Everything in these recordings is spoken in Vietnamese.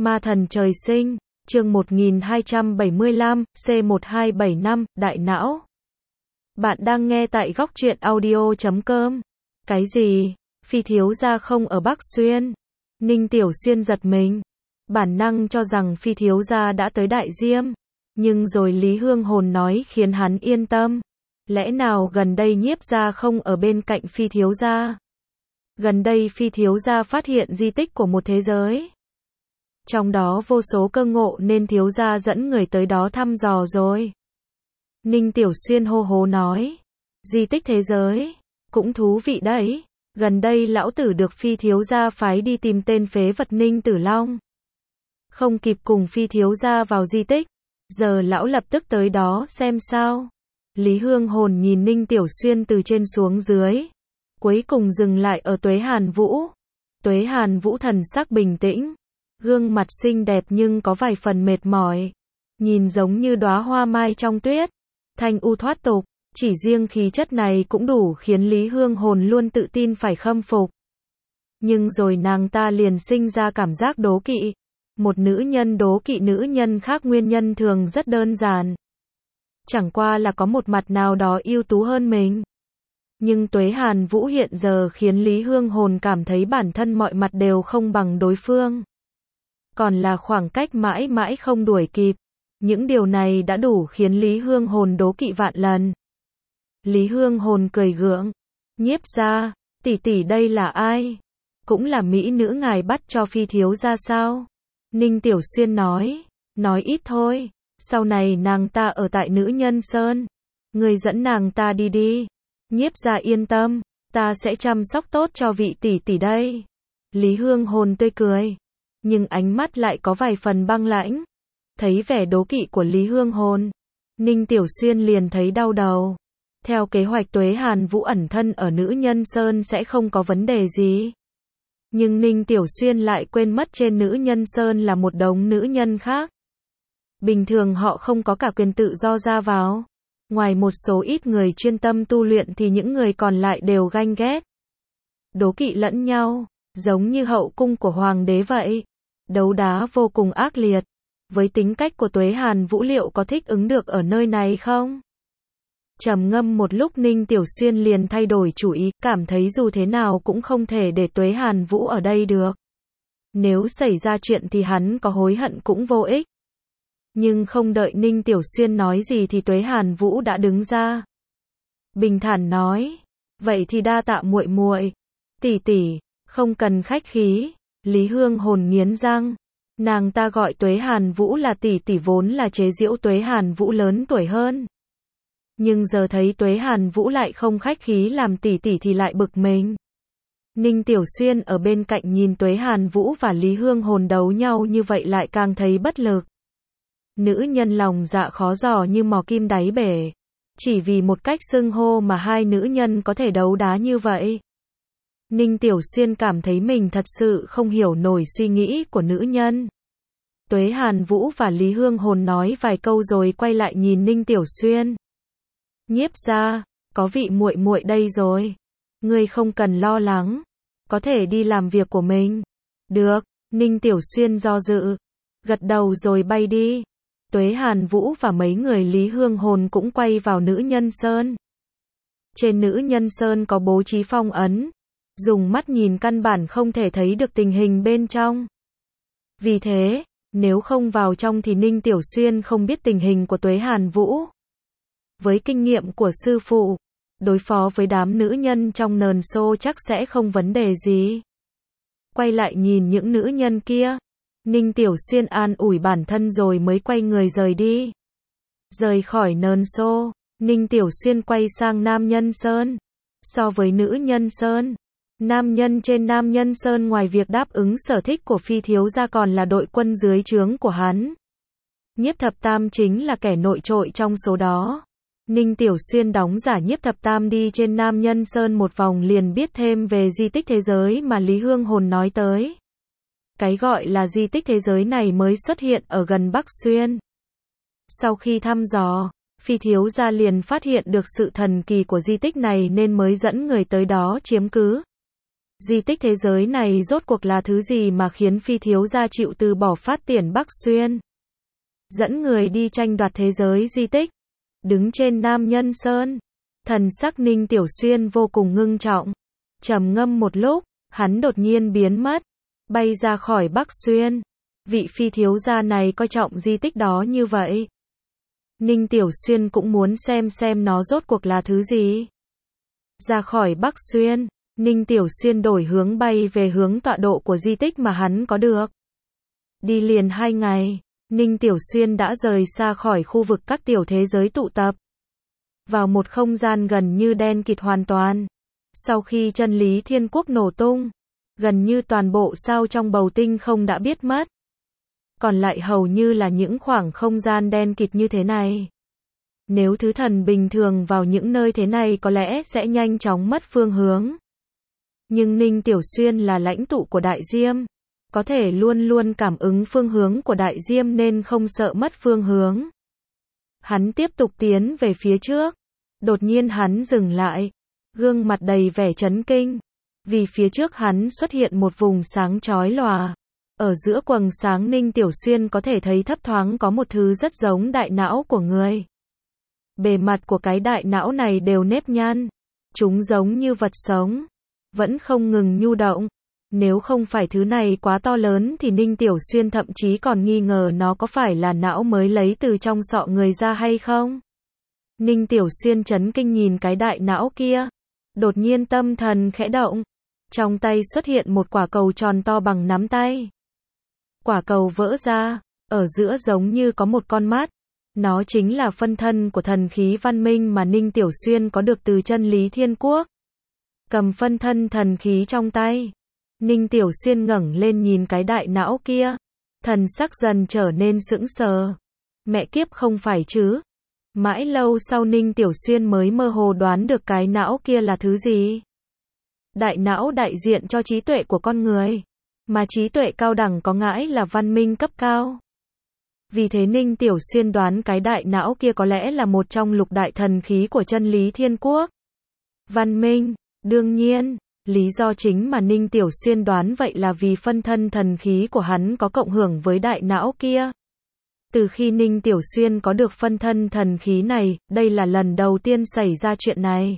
Ma thần trời sinh, chương 1275, C1275, đại não. Bạn đang nghe tại góc truyện audio.com. Cái gì? Phi thiếu gia không ở Bắc Xuyên? Ninh Tiểu Xuyên giật mình. Bản năng cho rằng Phi thiếu gia đã tới Đại Diêm. Nhưng rồi Lý Hương Hồn nói khiến hắn yên tâm. Lẽ nào gần đây Nhiếp gia không ở bên cạnh Phi thiếu gia? Gần đây Phi thiếu gia phát hiện di tích của một thế giới. Trong đó vô số cơ ngộ nên thiếu gia dẫn người tới đó thăm dò rồi. Ninh Tiểu Xuyên hô hố nói. Di tích thế giới, cũng thú vị đấy. Gần đây lão tử được Phi thiếu gia phái đi tìm tên phế vật Ninh Tử Long. Không kịp cùng Phi thiếu gia vào di tích. Giờ lão lập tức tới đó xem sao. Lý Hương Hồn nhìn Ninh Tiểu Xuyên từ trên xuống dưới. Cuối cùng dừng lại ở Tuế Hàn Vũ. Tuế Hàn Vũ thần sắc bình tĩnh. Gương mặt xinh đẹp nhưng có vài phần mệt mỏi. Nhìn giống như đóa hoa mai trong tuyết. Thanh u thoát tục. Chỉ riêng khí chất này cũng đủ khiến Lý Hương Hồn luôn tự tin phải khâm phục. Nhưng rồi nàng ta liền sinh ra cảm giác đố kỵ. Một nữ nhân đố kỵ nữ nhân khác nguyên nhân thường rất đơn giản. Chẳng qua là có một mặt nào đó ưu tú hơn mình. Nhưng Tuế Hàn Vũ hiện giờ khiến Lý Hương Hồn cảm thấy bản thân mọi mặt đều không bằng đối phương. Còn là khoảng cách mãi mãi không đuổi kịp. Những điều này đã đủ khiến Lý Hương Hồn đố kỵ vạn lần. Lý Hương Hồn cười gượng. Nhiếp gia, tỷ tỷ đây là ai? Cũng là mỹ nữ ngài bắt cho Phi thiếu gia sao? Ninh Tiểu Xuyên nói. Nói ít thôi. Sau này nàng ta ở tại Nữ Nhân Sơn. Người dẫn nàng ta đi đi. Nhiếp gia yên tâm. Ta sẽ chăm sóc tốt cho vị tỷ tỷ đây. Lý Hương Hồn tươi cười. Nhưng ánh mắt lại có vài phần băng lãnh. Thấy vẻ đố kỵ của Lý Hương Hồn. Ninh Tiểu Xuyên liền thấy đau đầu. Theo kế hoạch Tuế Hàn Vũ ẩn thân ở Nữ Nhân Sơn sẽ không có vấn đề gì. Nhưng Ninh Tiểu Xuyên lại quên mất trên Nữ Nhân Sơn là một đống nữ nhân khác. Bình thường họ không có cả quyền tự do ra vào. Ngoài một số ít người chuyên tâm tu luyện thì những người còn lại đều ganh ghét. Đố kỵ lẫn nhau, giống như hậu cung của hoàng đế vậy. Đấu đá vô cùng ác liệt. Với tính cách của Tuế Hàn Vũ liệu có thích ứng được ở nơi này không? Trầm ngâm một lúc Ninh Tiểu Xuyên liền thay đổi chủ ý, cảm thấy dù thế nào cũng không thể để Tuế Hàn Vũ ở đây được. Nếu xảy ra chuyện thì hắn có hối hận cũng vô ích. Nhưng không đợi Ninh Tiểu Xuyên nói gì thì Tuế Hàn Vũ đã đứng ra. Bình thản nói, vậy thì đa tạ muội muội. Tỷ tỷ, không cần khách khí. Lý Hương Hồn nghiến răng. Nàng ta gọi Tuế Hàn Vũ là tỷ tỷ vốn là chế giễu Tuế Hàn Vũ lớn tuổi hơn. Nhưng giờ thấy Tuế Hàn Vũ lại không khách khí làm tỷ tỷ thì lại bực mình. Ninh Tiểu Xuyên ở bên cạnh nhìn Tuế Hàn Vũ và Lý Hương Hồn đấu nhau như vậy lại càng thấy bất lực. Nữ nhân lòng dạ khó dò như mò kim đáy bể. Chỉ vì một cách xưng hô mà hai nữ nhân có thể đấu đá như vậy. Ninh Tiểu Xuyên cảm thấy mình thật sự không hiểu nổi suy nghĩ của nữ nhân. Tuế Hàn Vũ và Lý Hương Hồn nói vài câu rồi quay lại nhìn Ninh Tiểu Xuyên. Nhiếp gia, có vị muội muội đây rồi. Ngươi không cần lo lắng. Có thể đi làm việc của mình. Được, Ninh Tiểu Xuyên do dự. Gật đầu rồi bay đi. Tuế Hàn Vũ và mấy người Lý Hương Hồn cũng quay vào Nữ Nhân Sơn. Trên Nữ Nhân Sơn có bố trí phong ấn. Dùng mắt nhìn căn bản không thể thấy được tình hình bên trong. Vì thế, nếu không vào trong thì Ninh Tiểu Xuyên không biết tình hình của Tuế Hàn Vũ. Với kinh nghiệm của sư phụ, đối phó với đám nữ nhân trong nờn xô chắc sẽ không vấn đề gì. Quay lại nhìn những nữ nhân kia. Ninh Tiểu Xuyên an ủi bản thân rồi mới quay người rời đi. Rời khỏi nờn xô, Ninh Tiểu Xuyên quay sang Nam Nhân Sơn. So với Nữ Nhân Sơn, nam nhân trên Nam Nhân Sơn ngoài việc đáp ứng sở thích của Phi thiếu gia còn là đội quân dưới trướng của hắn. Nhiếp Thập Tam chính là kẻ nổi trội trong số đó. Ninh Tiểu Xuyên đóng giả Nhiếp Thập Tam đi trên Nam Nhân Sơn một vòng liền biết thêm về di tích thế giới mà Lý Hương Hồn nói tới. Cái gọi là di tích thế giới này mới xuất hiện ở gần Bắc Xuyên. Sau khi thăm dò, Phi thiếu gia liền phát hiện được sự thần kỳ của di tích này nên mới dẫn người tới đó chiếm cứ. Di tích thế giới này rốt cuộc là thứ gì mà khiến phi thiếu gia chịu từ bỏ phát triển Bắc Xuyên? Dẫn người đi tranh đoạt thế giới di tích. Đứng trên Nam Nhân Sơn, thần sắc Ninh Tiểu Xuyên vô cùng ngưng trọng. Trầm ngâm một lúc, hắn đột nhiên biến mất, bay ra khỏi Bắc Xuyên. Vị phi thiếu gia này coi trọng di tích đó như vậy. Ninh Tiểu Xuyên cũng muốn xem nó rốt cuộc là thứ gì. Ra khỏi Bắc Xuyên, Ninh Tiểu Xuyên đổi hướng bay về hướng tọa độ của di tích mà hắn có được. Đi liền 2 ngày, Ninh Tiểu Xuyên đã rời xa khỏi khu vực các tiểu thế giới tụ tập. Vào một không gian gần như đen kịt hoàn toàn. Sau khi chân lý thiên quốc nổ tung, gần như toàn bộ sao trong bầu tinh không đã biết mất. Còn lại hầu như là những khoảng không gian đen kịt như thế này. Nếu thứ thần bình thường vào những nơi thế này có lẽ sẽ nhanh chóng mất phương hướng. Nhưng Ninh Tiểu Xuyên là lãnh tụ của Đại Diêm, có thể luôn luôn cảm ứng phương hướng của Đại Diêm nên không sợ mất phương hướng. Hắn tiếp tục tiến về phía trước. Đột nhiên hắn dừng lại, gương mặt đầy vẻ chấn kinh. Vì phía trước hắn xuất hiện một vùng sáng chói lòa. Ở giữa quầng sáng Ninh Tiểu Xuyên có thể thấy thấp thoáng có một thứ rất giống đại não của người. Bề mặt của cái đại não này đều nếp nhăn. Chúng giống như vật sống, vẫn không ngừng nhu động. Nếu không phải thứ này quá to lớn thì Ninh Tiểu Xuyên thậm chí còn nghi ngờ nó có phải là não mới lấy từ trong sọ người ra hay không. Ninh Tiểu Xuyên chấn kinh nhìn cái đại não kia. Đột nhiên tâm thần khẽ động. Trong tay xuất hiện một quả cầu tròn to bằng nắm tay. Quả cầu vỡ ra, ở giữa giống như có một con mắt. Nó chính là phân thân của thần khí văn minh mà Ninh Tiểu Xuyên có được từ chân lý thiên quốc. Cầm phân thân thần khí trong tay, Ninh Tiểu Xuyên ngẩng lên nhìn cái đại não kia. Thần sắc dần trở nên sững sờ. Mẹ kiếp, không phải chứ? Mãi lâu sau Ninh Tiểu Xuyên mới mơ hồ đoán được cái não kia là thứ gì. Đại não đại diện cho trí tuệ của con người. Mà trí tuệ cao đẳng có ngãi là văn minh cấp cao. Vì thế Ninh Tiểu Xuyên đoán cái đại não kia có lẽ là một trong lục đại thần khí của chân lý thiên quốc. Văn minh, đương nhiên, lý do chính mà Ninh Tiểu Xuyên đoán vậy là vì phân thân thần khí của hắn có cộng hưởng với đại não kia. Từ khi Ninh Tiểu Xuyên có được phân thân thần khí này, đây là lần đầu tiên xảy ra chuyện này.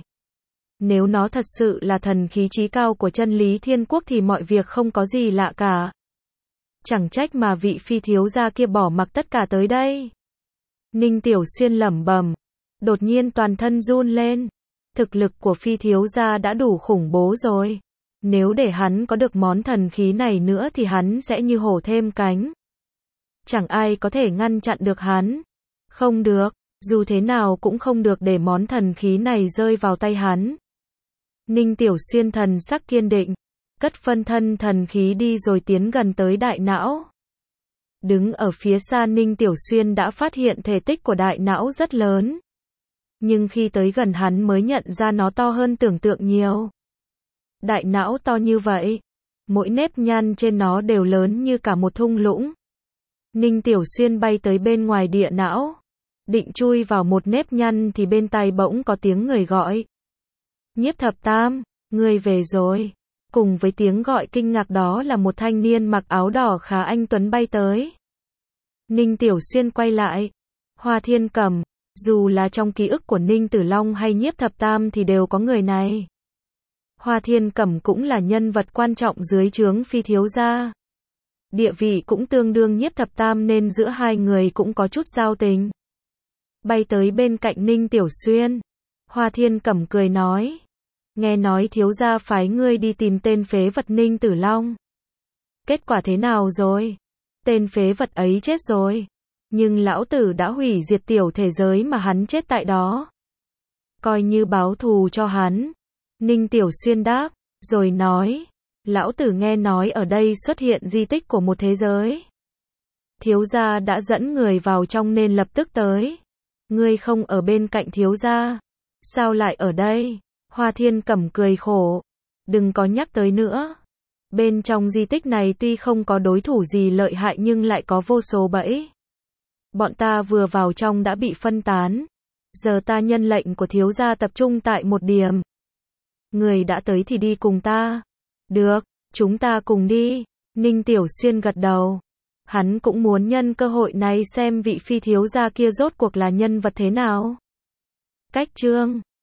Nếu nó thật sự là thần khí chí cao của chân lý thiên quốc thì mọi việc không có gì lạ cả. Chẳng trách mà vị phi thiếu gia kia bỏ mặc tất cả tới đây. Ninh Tiểu Xuyên lẩm bẩm. Đột nhiên toàn thân run lên. Thực lực của phi thiếu gia đã đủ khủng bố rồi. Nếu để hắn có được món thần khí này nữa thì hắn sẽ như hổ thêm cánh. Chẳng ai có thể ngăn chặn được hắn. Không được, dù thế nào cũng không được để món thần khí này rơi vào tay hắn. Ninh Tiểu Xuyên thần sắc kiên định, cất phân thân thần khí đi rồi tiến gần tới đại não. Đứng ở phía xa Ninh Tiểu Xuyên đã phát hiện thể tích của đại não rất lớn. Nhưng khi tới gần hắn mới nhận ra nó to hơn tưởng tượng nhiều. Đại não to như vậy, mỗi nếp nhăn trên nó đều lớn như cả một thung lũng. Ninh Tiểu Xuyên bay tới bên ngoài địa não, định chui vào một nếp nhăn thì bên tai bỗng có tiếng người gọi. Nhiếp Thập Tam, ngươi về rồi. Cùng với tiếng gọi kinh ngạc đó là một thanh niên mặc áo đỏ khá anh tuấn bay tới. Ninh Tiểu Xuyên quay lại. Hoa Thiên Cẩm, dù là trong ký ức của Ninh Tử Long hay Nhiếp Thập Tam thì đều có người này. Hoa Thiên Cẩm cũng là nhân vật quan trọng dưới trướng phi thiếu gia. Địa vị cũng tương đương Nhiếp Thập Tam nên giữa hai người cũng có chút giao tình. Bay tới bên cạnh Ninh Tiểu Xuyên. Hoa Thiên Cẩm cười nói. Nghe nói thiếu gia phái ngươi đi tìm tên phế vật Ninh Tử Long. Kết quả thế nào rồi? Tên phế vật ấy chết rồi. Nhưng lão tử đã hủy diệt tiểu thế giới mà hắn chết tại đó. Coi như báo thù cho hắn. Ninh Tiểu Xuyên đáp, rồi nói. Lão tử nghe nói ở đây xuất hiện di tích của một thế giới. Thiếu gia đã dẫn người vào trong nên lập tức tới. Ngươi không ở bên cạnh thiếu gia. Sao lại ở đây? Hoa Thiên Cẩm cười khổ. Đừng có nhắc tới nữa. Bên trong di tích này tuy không có đối thủ gì lợi hại nhưng lại có vô số bẫy. Bọn ta vừa vào trong đã bị phân tán. Giờ ta nhân lệnh của thiếu gia tập trung tại một điểm. Người đã tới thì đi cùng ta. Được, chúng ta cùng đi. Ninh Tiểu Xuyên gật đầu. Hắn cũng muốn nhân cơ hội này xem vị phi thiếu gia kia rốt cuộc là nhân vật thế nào. Cách chương